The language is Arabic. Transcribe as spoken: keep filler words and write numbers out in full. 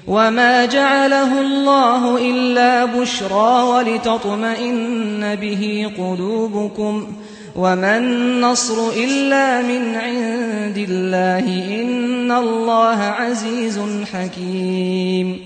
وما جعله الله إلا بشرى ولتطمئن به قلوبكم وما النصر إلا من عند الله إن الله عزيز حكيم